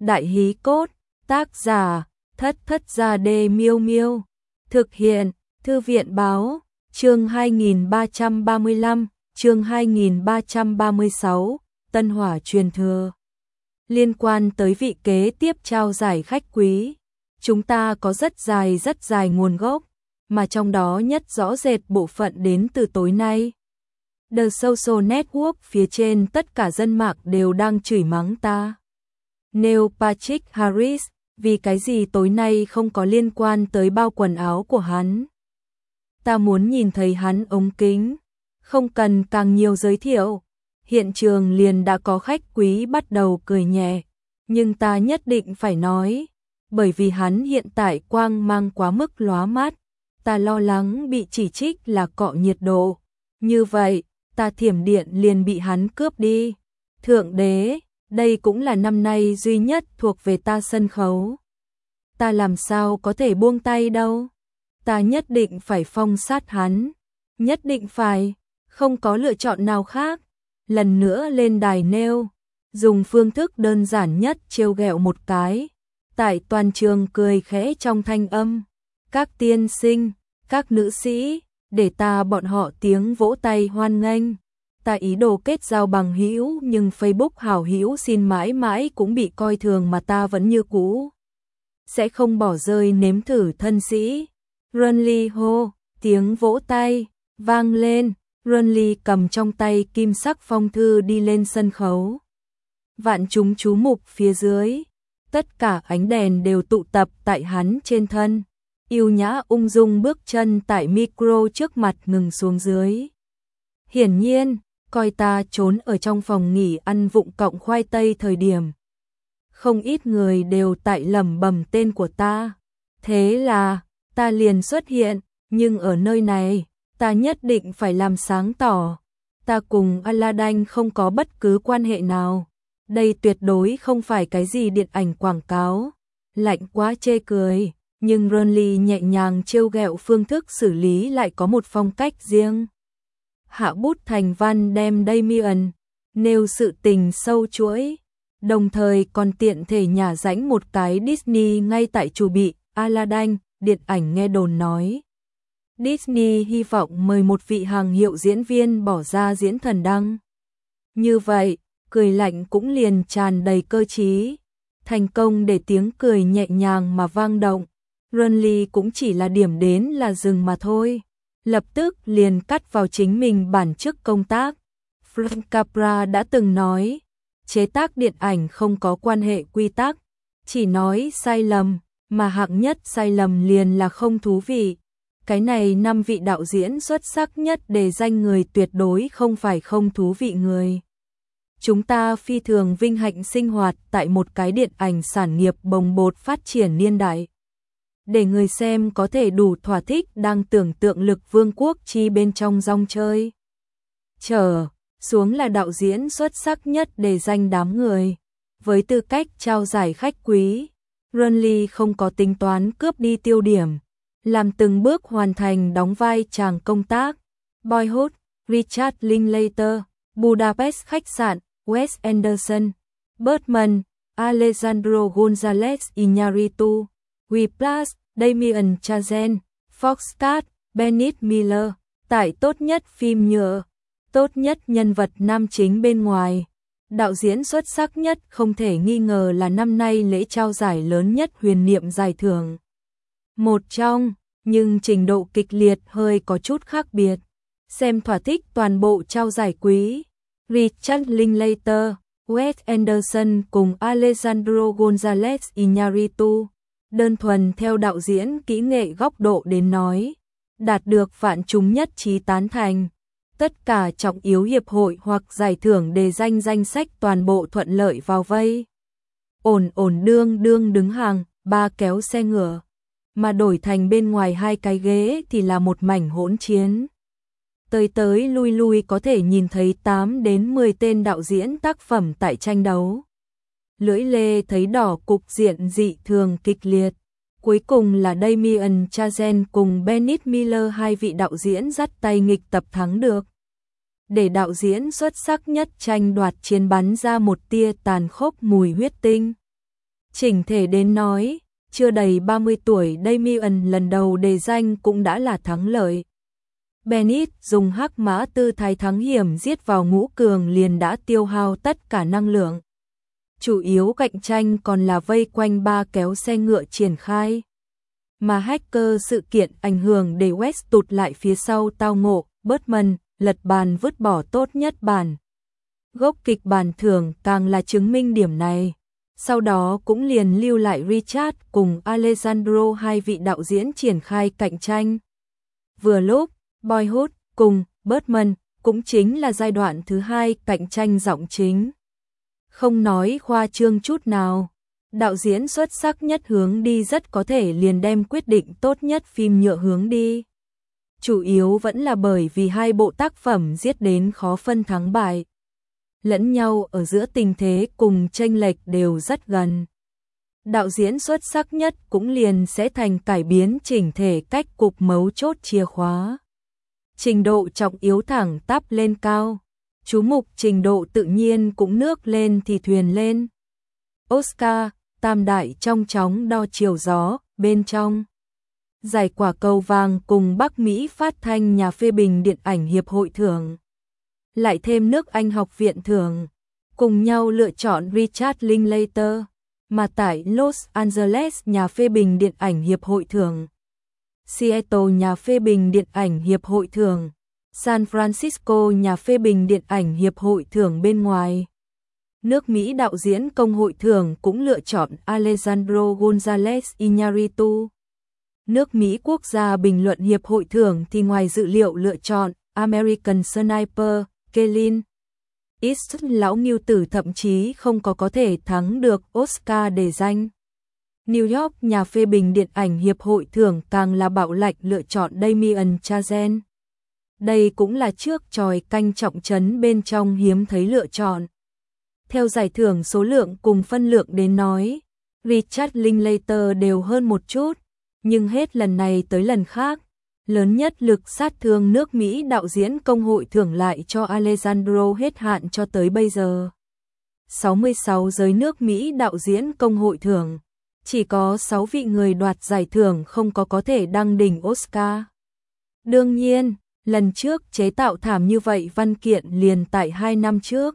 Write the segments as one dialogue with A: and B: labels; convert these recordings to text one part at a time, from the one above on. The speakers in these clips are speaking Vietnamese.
A: Đại hí cốt, tác giả, Thất Thất Gia Đê Miêu Miêu. Thực hiện, Thư viện báo, chương 2335, chương 2336, Tân Hỏa truyền thừa. Liên quan tới vị kế tiếp trao giải khách quý, chúng ta có rất dài nguồn gốc, mà trong đó nhất rõ rệt bộ phận đến từ tối nay. The Social Network phía trên tất cả dân mạng đều đang chửi mắng ta. Neil Patrick Harris, vì cái gì tối nay không có liên quan tới bao quần áo của hắn. Ta muốn nhìn thấy hắn ống kính, không cần càng nhiều giới thiệu. Hiện trường liền đã có khách quý bắt đầu cười nhẹ, nhưng ta nhất định phải nói, bởi vì hắn hiện tại quang mang quá mức lóa mắt, ta lo lắng bị chỉ trích là cọ nhiệt độ. Như vậy, ta thiểm điện liền bị hắn cướp đi. Thượng đế, đây cũng là năm nay duy nhất thuộc về ta sân khấu. Ta làm sao có thể buông tay đâu. Ta nhất định phải phong sát hắn. Nhất định phải, không có lựa chọn nào khác. Lần nữa lên đài nêu, dùng phương thức đơn giản nhất trêu ghẹo một cái. Tại toàn trường cười khẽ trong thanh âm. Các tiên sinh, các nữ sĩ, để ta bọn họ tiếng vỗ tay hoan nghênh. Ta ý đồ kết giao bằng hữu, nhưng Facebook hảo hữu xin mãi mãi cũng bị coi thường, mà ta vẫn như cũ sẽ không bỏ rơi nếm thử thân sĩ. Runly hô, tiếng vỗ tay vang lên. Runly cầm trong tay kim sắc phong thư đi lên sân khấu. Vạn chúng chú mục phía dưới, tất cả ánh đèn đều tụ tập tại hắn trên thân. Yêu nhã ung dung bước chân tại micro trước mặt ngừng xuống dưới. Hiển nhiên, coi ta trốn ở trong phòng nghỉ ăn vụng cọng khoai tây thời điểm. Không ít người đều tại lẩm bẩm tên của ta. Thế là, ta liền xuất hiện, nhưng ở nơi này, ta nhất định phải làm sáng tỏ. Ta cùng Aladdin không có bất cứ quan hệ nào. Đây tuyệt đối không phải cái gì điện ảnh quảng cáo. Lạnh quá chê cười, nhưng Runly nhẹ nhàng trêu ghẹo phương thức xử lý lại có một phong cách riêng. Hạ bút thành văn đem Damien, nêu sự tình sâu chuỗi, đồng thời còn tiện thể nhả rãnh một cái Disney ngay tại chủ bị. Aladdin, điện ảnh nghe đồn nói Disney hy vọng mời một vị hàng hiệu diễn viên bỏ ra diễn thần đăng. Như vậy, cười lạnh cũng liền tràn đầy cơ trí, thành công để tiếng cười nhẹ nhàng mà vang động. Runly cũng chỉ là điểm đến là dừng mà thôi. Lập tức liền cắt vào chính mình bản chức công tác. Frank Capra đã từng nói, chế tác điện ảnh không có quan hệ quy tắc, chỉ nói sai lầm, mà hạng nhất sai lầm liền là không thú vị. Cái này 5 vị đạo diễn xuất sắc nhất để danh người tuyệt đối không phải không thú vị người. Chúng ta phi thường vinh hạnh sinh hoạt tại một cái điện ảnh sản nghiệp bồng bột phát triển niên đại. Để người xem có thể đủ thỏa thích đang tưởng tượng lực vương quốc chi bên trong rong chơi. Trở xuống là đạo diễn xuất sắc nhất để danh đám người. Với tư cách trao giải khách quý, Runly không có tính toán cướp đi tiêu điểm, làm từng bước hoàn thành đóng vai chàng công tác. Boyhood, Richard Linklater, Budapest khách sạn, Wes Anderson, Birdman, Alejandro González Iñárritu, Whiplash, Damien Chazelle, Foxcatcher, Bennett Miller. Tại tốt nhất phim nhựa, tốt nhất nhân vật nam chính bên ngoài, đạo diễn xuất sắc nhất không thể nghi ngờ là năm nay lễ trao giải lớn nhất huyền niệm giải thưởng. Một trong, nhưng trình độ kịch liệt hơi có chút khác biệt. Xem thỏa thích toàn bộ trao giải quý. Richard Linklater, Wes Anderson cùng Alejandro González Iñárritu. Đơn thuần theo đạo diễn kỹ nghệ góc độ đến nói, đạt được vạn chúng nhất trí tán thành. Tất cả trọng yếu hiệp hội hoặc giải thưởng đề danh danh sách toàn bộ thuận lợi vào vây. Ổn đương đứng hàng, 3 kéo xe ngựa, mà đổi thành bên ngoài 2 cái ghế thì là một mảnh hỗn chiến. Tới lui có thể nhìn thấy 8 đến 10 tên đạo diễn tác phẩm tại tranh đấu. Lưỡi lê thấy đỏ, cục diện dị thường kịch liệt. Cuối cùng là Damien Chazelle cùng Bennett Miller, 2 vị đạo diễn dắt tay nghịch tập thắng được. Để đạo diễn xuất sắc nhất tranh đoạt chiến bắn ra một tia tàn khốc mùi huyết tinh. Chỉnh thể đến nói, chưa đầy 30 tuổi Damian lần đầu đề danh cũng đã là thắng lợi. Bennett dùng hắc mã tư thái thắng hiểm giết vào ngũ cường liền đã tiêu hao tất cả năng lượng. Chủ yếu cạnh tranh còn là vây quanh ba kéo xe ngựa triển khai. Mà hacker sự kiện ảnh hưởng để West tụt lại phía sau tao ngộ, Bertman, lật bàn vứt bỏ tốt nhất bản. Gốc kịch bản thưởng càng là chứng minh điểm này. Sau đó cũng liền lưu lại Richard cùng Alessandro, hai vị đạo diễn triển khai cạnh tranh. Vừa lúc, Boyhood cùng Bertman cũng chính là giai đoạn thứ hai cạnh tranh giọng chính. Không nói khoa trương chút nào, đạo diễn xuất sắc nhất hướng đi rất có thể liền đem quyết định tốt nhất phim nhựa hướng đi. Chủ yếu vẫn là bởi vì hai bộ tác phẩm giết đến khó phân thắng bại. Lẫn nhau ở giữa tình thế cùng chênh lệch đều rất gần. Đạo diễn xuất sắc nhất cũng liền sẽ thành cải biến chỉnh thể cách cục mấu chốt chìa khóa. Trình độ trọng yếu thẳng tắp lên cao. Chú mục trình độ tự nhiên cũng nước lên thì thuyền lên. Oscar, tam đại trong chóng đo chiều gió, bên trong. Giải quả cầu vàng cùng Bắc Mỹ phát thanh nhà phê bình điện ảnh hiệp hội thưởng. Lại thêm nước Anh học viện thưởng. Cùng nhau lựa chọn Richard Linklater. Mà tại Los Angeles nhà phê bình điện ảnh hiệp hội thưởng. Seattle nhà phê bình điện ảnh hiệp hội thưởng. San Francisco nhà phê bình điện ảnh hiệp hội thưởng bên ngoài. Nước Mỹ đạo diễn công hội thưởng cũng lựa chọn Alejandro González Iñárritu. Nước Mỹ quốc gia bình luận hiệp hội thưởng thì ngoài dự liệu lựa chọn American Sniper, Kellen Eastwood, lão Ngưu Tử thậm chí không có thể thắng được Oscar để danh. New York nhà phê bình điện ảnh hiệp hội thưởng càng là bạo lạch lựa chọn Damien Chazelle. Đây cũng là trước tròi canh trọng trấn bên trong hiếm thấy lựa chọn. Theo giải thưởng số lượng cùng phân lượng đến nói, Richard Linklater đều hơn một chút, nhưng hết lần này tới lần khác, lớn nhất lực sát thương nước Mỹ đạo diễn công hội thưởng lại cho Alejandro hết hạn cho tới bây giờ. 66 giới nước Mỹ đạo diễn công hội thưởng, chỉ có 6 vị người đoạt giải thưởng không có thể đăng đỉnh Oscar. Đương nhiên, lần trước chế tạo thảm như vậy văn kiện liền tại 2 năm trước.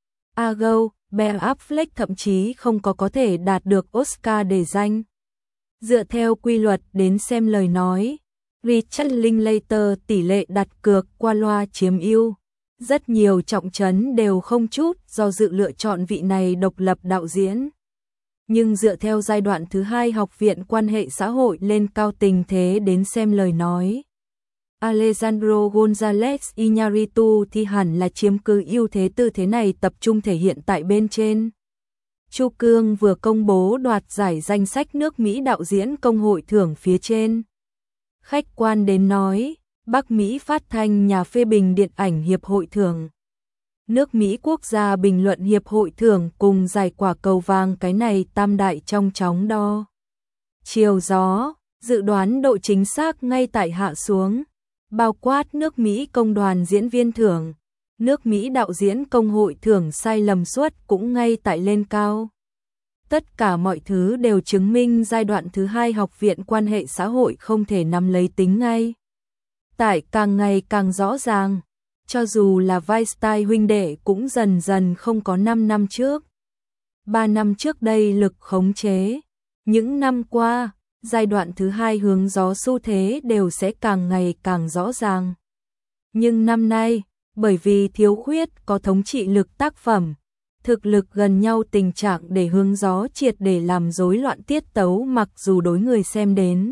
A: Argo, Ben Affleck thậm chí không có thể đạt được Oscar để danh. Dựa theo quy luật đến xem lời nói, Richard Linklater tỷ lệ đặt cược qua loa chiếm ưu. Rất nhiều trọng trấn đều không chút do dự lựa chọn vị này độc lập đạo diễn. Nhưng dựa theo giai đoạn thứ hai học viện quan hệ xã hội lên cao tình thế đến xem lời nói, Alejandro González Iñárritu thì hẳn là chiếm cứ ưu thế tư thế này tập trung thể hiện tại bên trên. Chu Cương vừa công bố đoạt giải danh sách nước Mỹ đạo diễn công hội thưởng phía trên. Khách quan đến nói, Bắc Mỹ phát thanh nhà phê bình điện ảnh hiệp hội thưởng. Nước Mỹ quốc gia bình luận hiệp hội thưởng cùng giải quả cầu vàng cái này tam đại trong chóng đo. Chiều gió, dự đoán độ chính xác ngay tại hạ xuống. Bao quát nước Mỹ công đoàn diễn viên thưởng, nước Mỹ đạo diễn công hội thưởng sai lầm suất cũng ngay tại lên cao. Tất cả mọi thứ đều chứng minh giai đoạn thứ hai học viện quan hệ xã hội không thể nắm lấy tính ngay. Tại càng ngày càng rõ ràng, cho dù là Weinstein huynh đệ cũng dần dần không có 5 năm trước. 3 năm trước đây lực khống chế, những năm qua, giai đoạn thứ hai hướng gió xu thế đều sẽ càng ngày càng rõ ràng. Nhưng năm nay, bởi vì thiếu khuyết có thống trị lực tác phẩm, thực lực gần nhau tình trạng để hướng gió triệt để làm rối loạn tiết tấu mặc dù đối người xem đến.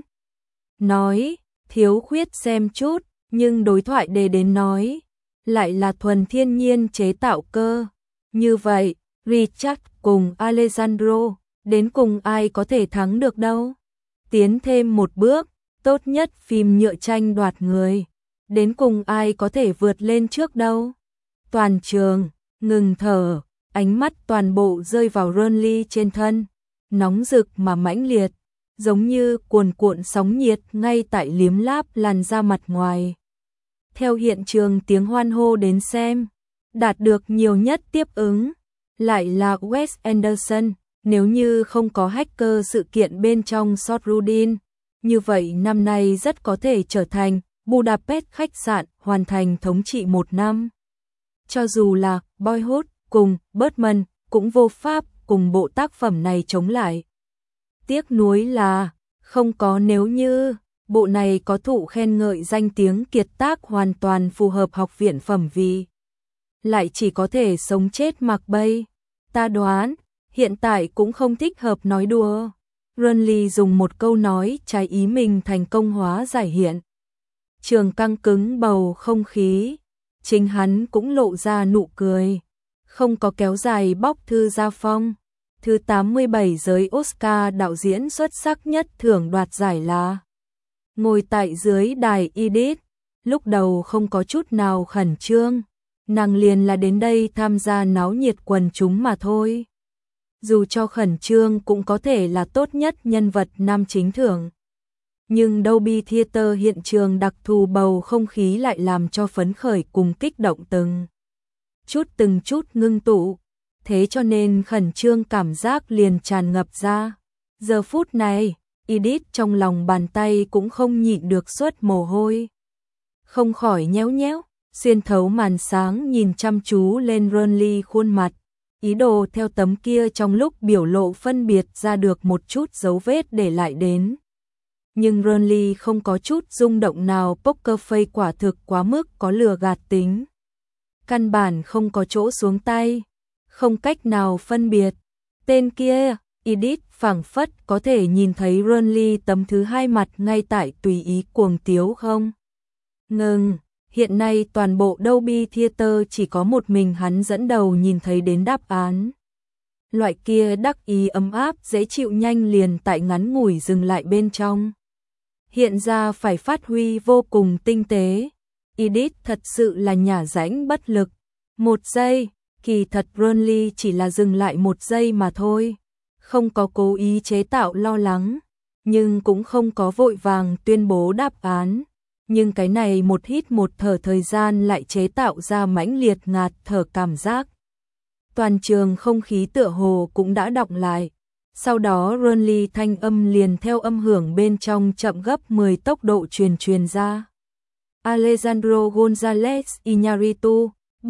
A: Nói, thiếu khuyết xem chút, nhưng đối thoại đề đến nói, lại là thuần thiên nhiên chế tạo cơ. Như vậy, Richard cùng Alejandro, đến cùng ai có thể thắng được đâu? Tiến thêm một bước, tốt nhất phim nhựa tranh đoạt người. Đến cùng ai có thể vượt lên trước đâu? Toàn trường, ngừng thở, ánh mắt toàn bộ rơi vào Ronly trên thân. Nóng rực mà mãnh liệt, giống như cuồn cuộn sóng nhiệt ngay tại liếm láp làn da mặt ngoài. Theo hiện trường tiếng hoan hô đến xem, đạt được nhiều nhất tiếp ứng, lại là Wes Anderson, Nếu như không có hacker sự kiện bên trong Shorudin, như vậy năm nay rất có thể trở thành Budapest khách sạn hoàn thành thống trị 1 năm. Cho dù là Boyhood cùng Birdman cũng vô pháp cùng bộ tác phẩm này chống lại. Tiếc nuối là không có nếu như bộ này có thụ khen ngợi danh tiếng kiệt tác hoàn toàn phù hợp học viện phẩm vị. Lại chỉ có thể sống chết mặc bay. Ta đoán, hiện tại cũng không thích hợp nói đùa. Burnley dùng một câu nói trái ý mình thành công hóa giải hiện. Trường căng cứng bầu không khí. Chính hắn cũng lộ ra nụ cười. Không có kéo dài bóc thư gia phong. Thứ 87 giới Oscar đạo diễn xuất sắc nhất thưởng đoạt giải là ngồi tại dưới đài Edith. Lúc đầu không có chút nào khẩn trương. Nàng liền là đến đây tham gia náo nhiệt quần chúng mà thôi. Dù cho khẩn trương cũng có thể là tốt nhất nhân vật nam chính thưởng. Nhưng Dolby Theater hiện trường đặc thù bầu không khí lại làm cho phấn khởi cùng kích động từng chút ngưng tụ. Thế cho nên khẩn trương cảm giác liền tràn ngập ra. Giờ phút này, Edith trong lòng bàn tay cũng không nhịn được xuất mồ hôi. Không khỏi nhéo nhéo, xuyên thấu màn sáng nhìn chăm chú lên Burnley khuôn mặt. Ý đồ theo tấm kia trong lúc biểu lộ phân biệt ra được một chút dấu vết để lại đến. Nhưng Burnley không có chút rung động nào, poker face quả thực quá mức có lừa gạt tính. Căn bản không có chỗ xuống tay, không cách nào phân biệt. Tên kia, Edith phảng phất có thể nhìn thấy Burnley tấm thứ hai mặt ngay tại tùy ý cuồng tiếu không. Ngừng, hiện nay toàn bộ Dolby Theater chỉ có một mình hắn dẫn đầu nhìn thấy đến đáp án. Loại kia đắc ý ấm áp dễ chịu nhanh liền tại ngắn ngủi dừng lại bên trong. Hiện ra phải phát huy vô cùng tinh tế. Edith thật sự là nhả rãnh bất lực. 1 giây, kỳ thật Burnley chỉ là dừng lại 1 giây mà thôi. Không có cố ý chế tạo lo lắng, nhưng cũng không có vội vàng tuyên bố đáp án. Nhưng cái này một hít một thở thời gian lại chế tạo ra mãnh liệt ngạt thở cảm giác. Toàn trường không khí tựa hồ cũng đã đọng lại. Sau đó Burnley thanh âm liền theo âm hưởng bên trong chậm gấp 10 tốc độ truyền ra. Alejandro González Iñárritu,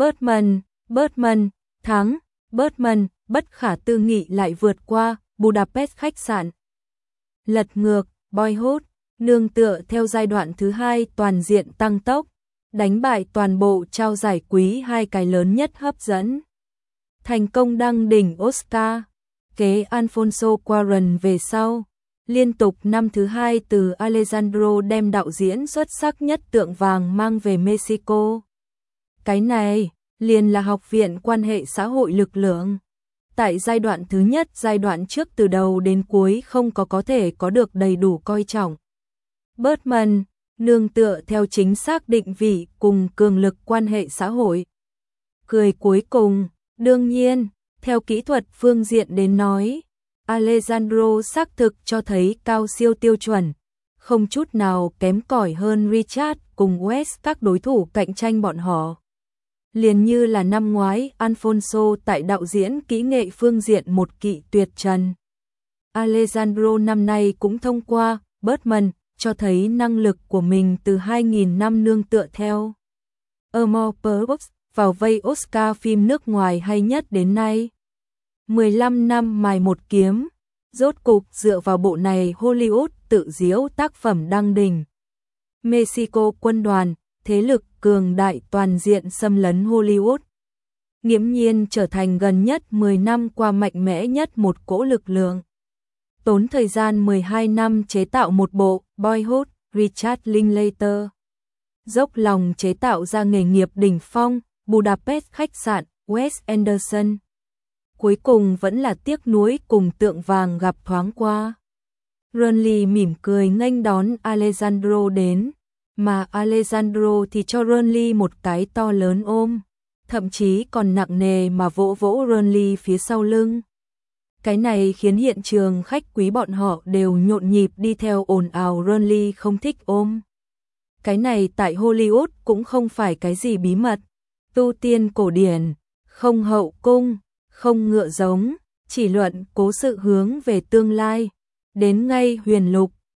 A: Birdman, thắng, Birdman, bất khả tư nghị lại vượt qua, Budapest khách sạn. Lật ngược, Boyhood, nương tựa theo giai đoạn thứ 2 toàn diện tăng tốc, đánh bại toàn bộ trao giải quý 2 cái lớn nhất hấp dẫn. Thành công đăng đỉnh Oscar, kế Alfonso Cuarón về sau. Liên tục năm thứ 2 từ Alejandro đem đạo diễn xuất sắc nhất tượng vàng mang về Mexico. Cái này liền là học viện quan hệ xã hội lực lượng. Tại giai đoạn thứ nhất, giai đoạn trước từ đầu đến cuối không có thể có được đầy đủ coi trọng. Birdman, nương tựa theo chính xác định vị cùng cường lực quan hệ xã hội. Cười cuối cùng, đương nhiên, theo kỹ thuật phương diện đến nói, Alejandro xác thực cho thấy cao siêu tiêu chuẩn, không chút nào kém cỏi hơn Richard cùng Wes các đối thủ cạnh tranh bọn họ. Liền như là năm ngoái Alfonso tại đạo diễn kỹ nghệ phương diện một kỵ tuyệt trần. Alejandro năm nay cũng thông qua Birdman cho thấy năng lực của mình từ 2000 năm nương tựa theo Amor Perros vào vây Oscar phim nước ngoài hay nhất đến nay. 15 năm mài một kiếm, rốt cục dựa vào bộ này Hollywood tự diễu tác phẩm đăng đỉnh. Mexico quân đoàn, thế lực cường đại toàn diện xâm lấn Hollywood. Nghiễm nhiên trở thành gần nhất 10 năm qua mạnh mẽ nhất một cỗ lực lượng. Tốn thời gian 12 năm chế tạo một bộ Boyhood, Richard Linklater. Dốc lòng chế tạo ra nghề nghiệp đỉnh phong, Budapest khách sạn, Wes Anderson. Cuối cùng vẫn là tiếc nuối cùng tượng vàng gặp thoáng qua. Burnley mỉm cười nghênh đón Alejandro đến, mà Alejandro thì cho Burnley một cái to lớn ôm, thậm chí còn nặng nề mà vỗ vỗ Burnley phía sau lưng. Cái này khiến hiện trường khách quý bọn họ đều nhộn nhịp đi theo ồn ào. Burnley không thích ôm. Cái này tại Hollywood cũng không phải cái gì bí mật. Tu tiên cổ điển, không hậu cung, không ngựa giống, chỉ luận cố sự hướng về tương lai. Đến ngay huyền lục,